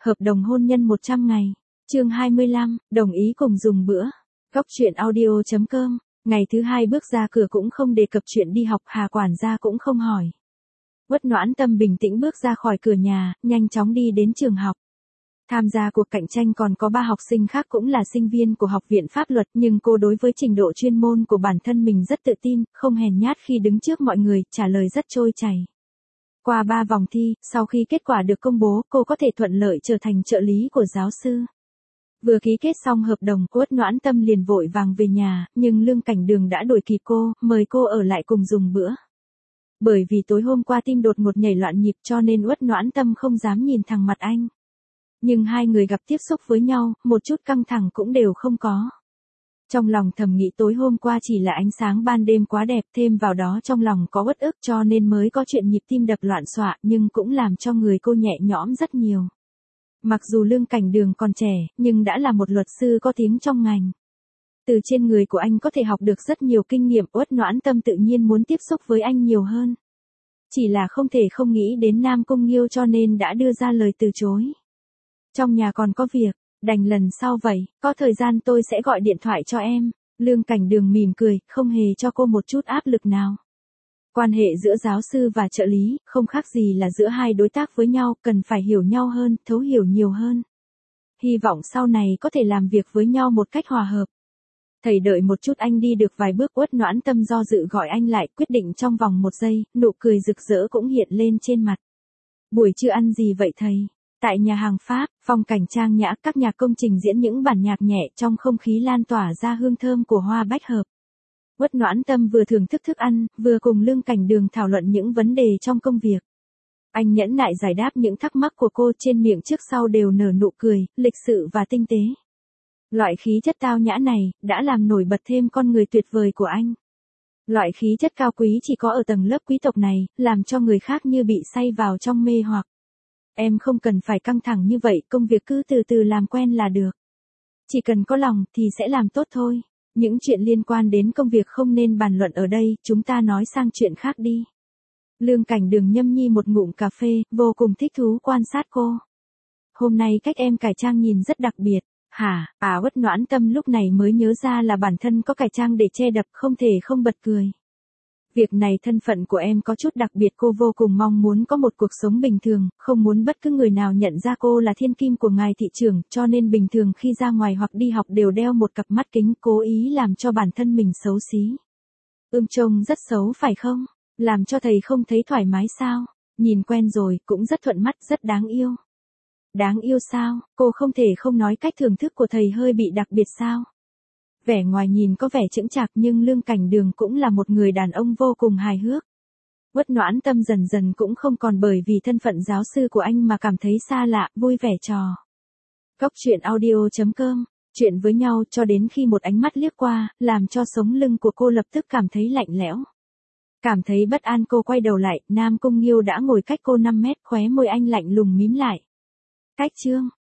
Hợp đồng hôn nhân 100 ngày. Chương 25, đồng ý cùng dùng bữa. Góc chuyện audio.com. Ngày thứ hai bước ra cửa cũng không đề cập chuyện đi học, Hà quản gia cũng không hỏi. Uất Noãn Tâm bình tĩnh bước ra khỏi cửa nhà, nhanh chóng đi đến trường học. Tham gia cuộc cạnh tranh còn có 3 học sinh khác cũng là sinh viên của Học viện Pháp luật, nhưng cô đối với trình độ chuyên môn của bản thân mình rất tự tin, không hèn nhát khi đứng trước mọi người, trả lời rất trôi chảy. Qua 3 vòng thi, sau khi kết quả được công bố, cô có thể thuận lợi trở thành trợ lý của giáo sư. Vừa ký kết xong hợp đồng, Uất Noãn Tâm liền vội vàng về nhà, nhưng Lương Cảnh Đường đã đuổi kịp cô, mời cô ở lại cùng dùng bữa. Bởi vì tối hôm qua tim đột ngột nhảy loạn nhịp cho nên Uất Noãn Tâm không dám nhìn thẳng mặt anh. Nhưng hai người gặp tiếp xúc với nhau, một chút căng thẳng cũng đều không có. Trong lòng thầm nghĩ tối hôm qua chỉ là ánh sáng ban đêm quá đẹp, thêm vào đó trong lòng có uất ức cho nên mới có chuyện nhịp tim đập loạn xạ, nhưng cũng làm cho người cô nhẹ nhõm rất nhiều. Mặc dù Lương Cảnh Đường còn trẻ, nhưng đã là một luật sư có tiếng trong ngành. Từ trên người của anh có thể học được rất nhiều kinh nghiệm, Uất Noãn Tâm tự nhiên muốn tiếp xúc với anh nhiều hơn. Chỉ là không thể không nghĩ đến Nam Cung Nghiêu cho nên đã đưa ra lời từ chối. Trong nhà còn có việc, đành lần sau vậy, có thời gian tôi sẽ gọi điện thoại cho em. Lương Cảnh Đường mỉm cười, không hề cho cô một chút áp lực nào. Quan hệ giữa giáo sư và trợ lý, không khác gì là giữa hai đối tác với nhau, cần phải hiểu nhau hơn, thấu hiểu nhiều hơn. Hy vọng sau này có thể làm việc với nhau một cách hòa hợp. Thầy đợi một chút, anh đi được vài bước, Uất Noãn Tâm do dự gọi anh lại, quyết định trong vòng 1 giây, nụ cười rực rỡ cũng hiện lên trên mặt. Buổi trưa ăn gì vậy thầy? Tại nhà hàng Pháp, phong cảnh trang nhã, các nhạc công trình diễn những bản nhạc nhẹ, trong không khí lan tỏa ra hương thơm của hoa bách hợp. Uất Noãn Tâm vừa thưởng thức thức ăn, vừa cùng Lương Cảnh Đường thảo luận những vấn đề trong công việc. Anh nhẫn nại giải đáp những thắc mắc của cô, trên miệng trước sau đều nở nụ cười, lịch sự và tinh tế. Loại khí chất tao nhã này, đã làm nổi bật thêm con người tuyệt vời của anh. Loại khí chất cao quý chỉ có ở tầng lớp quý tộc này, làm cho người khác như bị say vào trong mê hoặc. Em không cần phải căng thẳng như vậy, công việc cứ từ từ làm quen là được. Chỉ cần có lòng thì sẽ làm tốt thôi. Những chuyện liên quan đến công việc không nên bàn luận ở đây, chúng ta nói sang chuyện khác đi. Lương Cảnh Đường nhâm nhi một ngụm cà phê, vô cùng thích thú quan sát cô. Hôm nay cách em cải trang nhìn rất đặc biệt. Hả? Uất Noãn Tâm lúc này mới nhớ ra là bản thân có cải trang để che đập, không thể không bật cười. Việc này thân phận của em có chút đặc biệt, cô vô cùng mong muốn có một cuộc sống bình thường, không muốn bất cứ người nào nhận ra cô là thiên kim của ngài thị trưởng, cho nên bình thường khi ra ngoài hoặc đi học đều đeo một cặp mắt kính, cố ý làm cho bản thân mình xấu xí. Trông rất xấu phải không? Làm cho thầy không thấy thoải mái sao? Nhìn quen rồi, cũng rất thuận mắt, rất đáng yêu. Đáng yêu sao? Cô không thể không nói cách thưởng thức của thầy hơi bị đặc biệt sao? Vẻ ngoài nhìn có vẻ chững chạc nhưng Lương Cảnh Đường cũng là một người đàn ông vô cùng hài hước. Uất Noãn Tâm dần dần cũng không còn bởi vì thân phận giáo sư của anh mà cảm thấy xa lạ, vui vẻ trò. Góc chuyện audio.com. Chuyện với nhau cho đến khi một ánh mắt liếc qua, làm cho sống lưng của cô lập tức cảm thấy lạnh lẽo. Cảm thấy bất an, cô quay đầu lại, Nam Cung Nghiêu đã ngồi cách cô 5 mét, khóe môi anh lạnh lùng mím lại. Cách chương.